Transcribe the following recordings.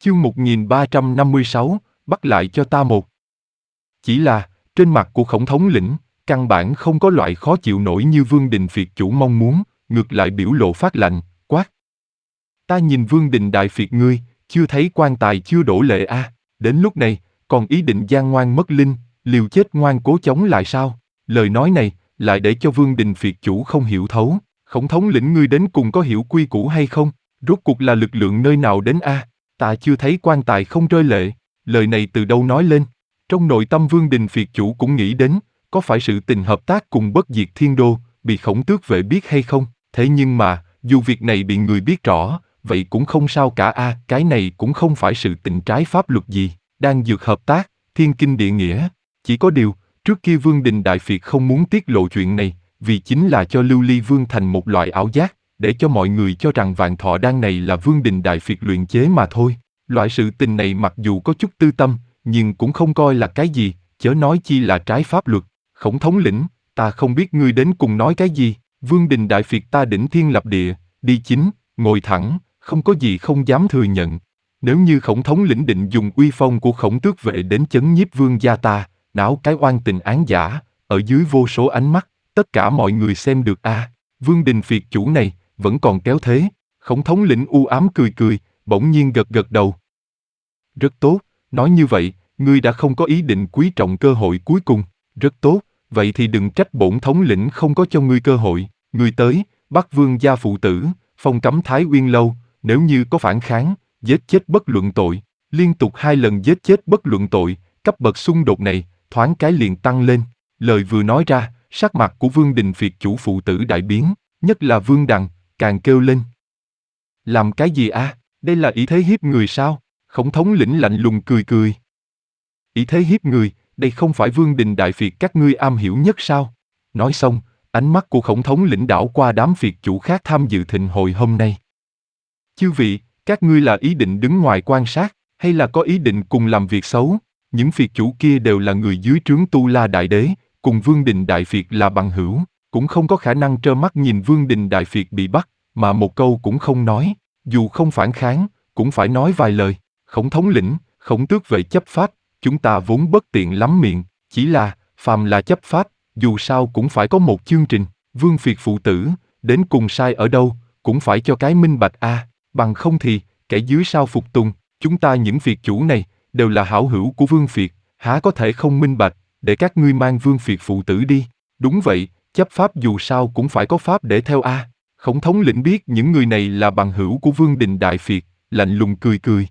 Chương 1356, bắt lại cho ta một. Chỉ là, trên mặt của Khổng thống lĩnh, căn bản không có loại khó chịu nổi như Vương Đình Phiệt chủ mong muốn, ngược lại biểu lộ phát lạnh, quát. Ta nhìn Vương Đình Đại Phiệt ngươi, chưa thấy quan tài chưa đổ lệ a, đến lúc này, còn ý định gian ngoan mất linh, liều chết ngoan cố chống lại sao? Lời nói này, lại để cho Vương Đình Phiệt chủ không hiểu thấu, Khổng thống lĩnh ngươi đến cùng có hiểu quy củ hay không? Rốt cuộc là lực lượng nơi nào đến a? Ta chưa thấy quan tài không rơi lệ, lời này từ đâu nói lên? Trong nội tâm Vương Đình Phiệt chủ cũng nghĩ đến, có phải sự tình hợp tác cùng Bất Diệt Thiên Đô, bị Khổng tước vệ biết hay không? Thế nhưng mà, dù việc này bị người biết rõ, vậy cũng không sao cả a, cái này cũng không phải sự tình trái pháp luật gì, đang dược hợp tác, thiên kinh địa nghĩa. Chỉ có điều, trước kia Vương Đình Đại Phiệt không muốn tiết lộ chuyện này, vì chính là cho Lưu Ly Vương thành một loại ảo giác, để cho mọi người cho rằng vạn thọ đan này là Vương Đình Đại Phiệt luyện chế mà thôi. Loại sự tình này mặc dù có chút tư tâm, nhưng cũng không coi là cái gì, chớ nói chi là trái pháp luật. Khổng thống lĩnh, ta không biết ngươi đến cùng nói cái gì, Vương Đình Đại Phiệt ta đỉnh thiên lập địa, đi chính, ngồi thẳng, không có gì không dám thừa nhận. Nếu như Khổng thống lĩnh định dùng uy phong của Khổng tước vệ đến chấn nhiếp vương gia ta, náo cái oan tình án giả, ở dưới vô số ánh mắt, tất cả mọi người xem được a. Vương Đình Phiệt chủ này, vẫn còn kéo thế. Khổng thống lĩnh u ám cười cười, bỗng nhiên gật gật đầu. Rất tốt, nói như vậy, ngươi đã không có ý định quý trọng cơ hội cuối cùng. Rất tốt, vậy thì đừng trách bổn thống lĩnh không có cho ngươi cơ hội. Ngươi tới, bắt vương gia phụ tử, phong cấm Thái Uyên lâu, nếu như có phản kháng, giết chết bất luận tội. Liên tục 2 lần giết chết bất luận tội, cấp bậc xung đột này, thoáng cái liền tăng lên. Lời vừa nói ra, sắc mặt của Vương Đình Phiệt chủ phụ tử đại biến, nhất là Vương Đằng, càng kêu lên. Làm cái gì a? Đây là ý thế hiếp người sao? Khổng thống lĩnh lạnh lùng cười cười. Ý thế hiếp người, đây không phải Vương Đình Đại Phiệt các ngươi am hiểu nhất sao? Nói xong, ánh mắt của Khổng thống lĩnh đảo qua đám phiệt chủ khác tham dự thịnh hội hôm nay. Chư vị, các ngươi là ý định đứng ngoài quan sát, hay là có ý định cùng làm việc xấu? Những phiệt chủ kia đều là người dưới trướng Tu La Đại Đế, cùng Vương Đình Đại Phiệt là bằng hữu, cũng không có khả năng trơ mắt nhìn Vương Đình Đại Phiệt bị bắt, mà một câu cũng không nói, dù không phản kháng, cũng phải nói vài lời. Khổng thống lĩnh, Khổng tước vệ chấp pháp, chúng ta vốn bất tiện lắm miệng, chỉ là, phàm là chấp pháp, dù sao cũng phải có một chương trình. Vương Phiệt phụ tử, đến cùng sai ở đâu, cũng phải cho cái minh bạch a, bằng không thì, kẻ dưới sao phục tùng, chúng ta những phiệt chủ này, đều là hảo hữu của Vương Phiệt, há có thể không minh bạch, để các ngươi mang Vương Phiệt phụ tử đi. Đúng vậy, chấp pháp dù sao cũng phải có pháp để theo a. Khổng thống lĩnh biết những người này là bằng hữu của Vương Đình Đại Phiệt, lạnh lùng cười cười.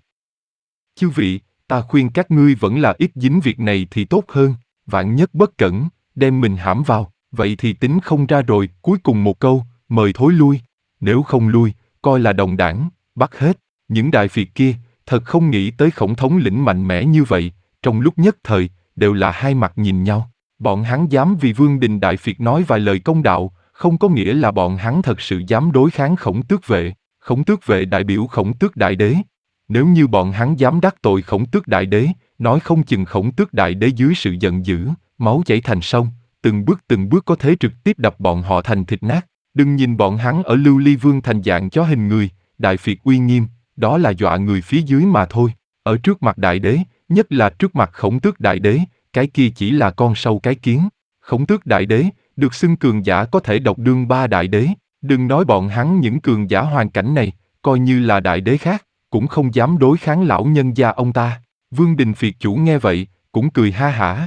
Chư vị, ta khuyên các ngươi vẫn là ít dính việc này thì tốt hơn, vạn nhất bất cẩn, đem mình hãm vào, vậy thì tính không ra rồi. Cuối cùng một câu, mời thối lui, nếu không lui, coi là đồng đảng, bắt hết. Những đại phiệt kia, thật không nghĩ tới Khổng thống lĩnh mạnh mẽ như vậy, trong lúc nhất thời, đều là hai mặt nhìn nhau. Bọn hắn dám vì Vương Đình Đại Phiệt nói vài lời công đạo, không có nghĩa là bọn hắn thật sự dám đối kháng Khổng tước vệ. Khổng tước vệ đại biểu Khổng tước đại đế. Nếu như bọn hắn dám đắc tội Khổng tước đại đế, nói không chừng Khổng tước đại đế dưới sự giận dữ, máu chảy thành sông, từng bước có thể trực tiếp đập bọn họ thành thịt nát. Đừng nhìn bọn hắn ở Lưu Ly Vương thành dạng chó hình người, Đại Phiệt uy nghiêm, đó là dọa người phía dưới mà thôi. Ở trước mặt đại đế, nhất là trước mặt Khổng tước đại đế, cái kia chỉ là con sâu cái kiến. Khổng tước đại đế, được xưng cường giả có thể độc đương 3 đại đế. Đừng nói bọn hắn những cường giả hoàn cảnh này, coi như là đại đế khác, cũng không dám đối kháng lão nhân gia ông ta. Vương Đình Phiệt chủ nghe vậy, cũng cười ha hả.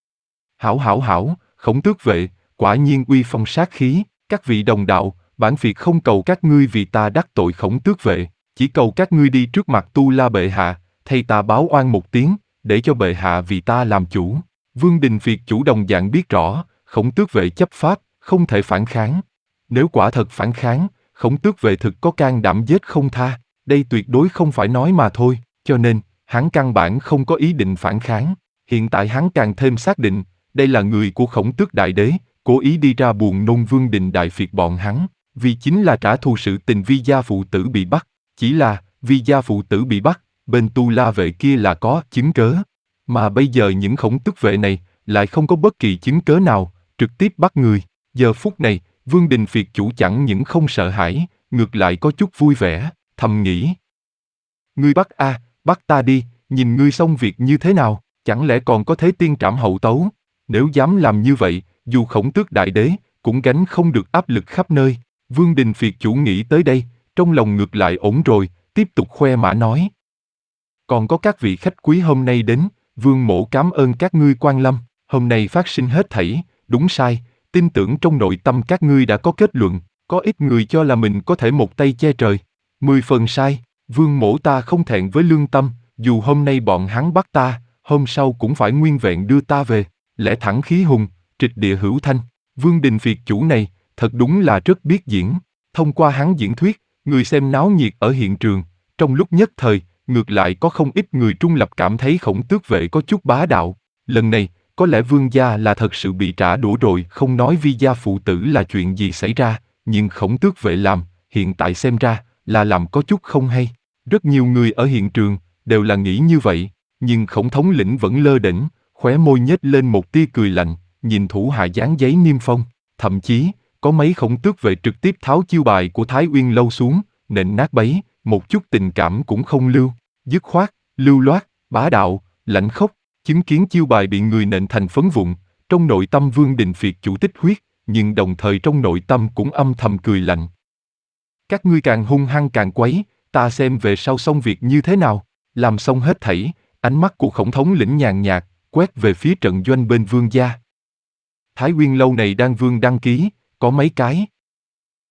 Hảo, Khổng tước vệ, quả nhiên uy phong sát khí, các vị đồng đạo, bản Phiệt không cầu các ngươi vì ta đắc tội Khổng tước vệ, chỉ cầu các ngươi đi trước mặt Tu La bệ hạ, thay ta báo oan một tiếng, để cho bệ hạ vì ta làm chủ. Vương Đình Phiệt chủ đồng dạng biết rõ, Khổng tước vệ chấp pháp, không thể phản kháng. Nếu quả thật phản kháng, Khổng tước vệ thực có can đảm giết không tha, đây tuyệt đối không phải nói mà thôi, cho nên, hắn căn bản không có ý định phản kháng. Hiện tại hắn càng thêm xác định, đây là người của Khổng tước đại đế, cố ý đi ra buồn nôn Vương Đình Đại Phiệt bọn hắn, vì chính là trả thù sự tình Vi gia phụ tử bị bắt. Chỉ là, Vi gia phụ tử bị bắt, bên Tu La vệ kia là có chứng cớ. Mà bây giờ những Khổng tước vệ này, lại không có bất kỳ chứng cớ nào, trực tiếp bắt người. Giờ phút này, Vương Đình Phiệt chủ chẳng những không sợ hãi, ngược lại có chút vui vẻ, thầm nghĩ. Ngươi bắt a, bắt ta đi, nhìn ngươi xong việc như thế nào, chẳng lẽ còn có thế tiên trảm hậu tấu? Nếu dám làm như vậy, dù Khổng Tước đại đế, cũng gánh không được áp lực khắp nơi. Vương Đình Phiệt chủ nghĩ tới đây, trong lòng ngược lại ổn rồi, tiếp tục khoe mã nói. Còn có các vị khách quý hôm nay đến, Vương mỗ cảm ơn các ngươi quan lâm, hôm nay phát sinh hết thảy, đúng sai, tin tưởng trong nội tâm các ngươi đã có kết luận, có ít người cho là mình có thể một tay che trời. 10 phần sai, Vương mỗ ta không thẹn với lương tâm, dù hôm nay bọn hắn bắt ta, hôm sau cũng phải nguyên vẹn đưa ta về, lẽ thẳng khí hùng, trịch địa hữu thanh. Vương Đình Phiệt chủ này, thật đúng là rất biết diễn. Thông qua hắn diễn thuyết, người xem náo nhiệt ở hiện trường, trong lúc nhất thời, ngược lại có không ít người trung lập cảm thấy Khổng Tước vệ có chút bá đạo. Lần này, có lẽ Vương gia là thật sự bị trả đũa rồi, không nói Vi gia phụ tử là chuyện gì xảy ra, nhưng Khổng Tước vệ làm, hiện tại xem ra, là làm có chút không hay. Rất nhiều người ở hiện trường, đều là nghĩ như vậy, nhưng Khổng thống lĩnh vẫn lơ đễnh, khóe môi nhếch lên một tia cười lạnh, nhìn thủ hạ dán giấy niêm phong, thậm chí, có mấy Khổng Tước vệ trực tiếp tháo chiêu bài của Thái Uyên lâu xuống, nện nát bấy, một chút tình cảm cũng không lưu, dứt khoát, lưu loát, bá đạo, lãnh khốc, chứng kiến chiêu bài bị người nện thành phấn vụn, trong nội tâm Vương Đình Phiệt chủ tích huyết, nhưng đồng thời trong nội tâm cũng âm thầm cười lạnh. Các ngươi càng hung hăng càng quấy, ta xem về sau xong việc như thế nào. Làm xong hết thảy, ánh mắt của Khổng thống lĩnh nhàn nhạt, quét về phía trận doanh bên Vương gia. Thái Uyên lâu này đang Vương đăng ký, có mấy cái.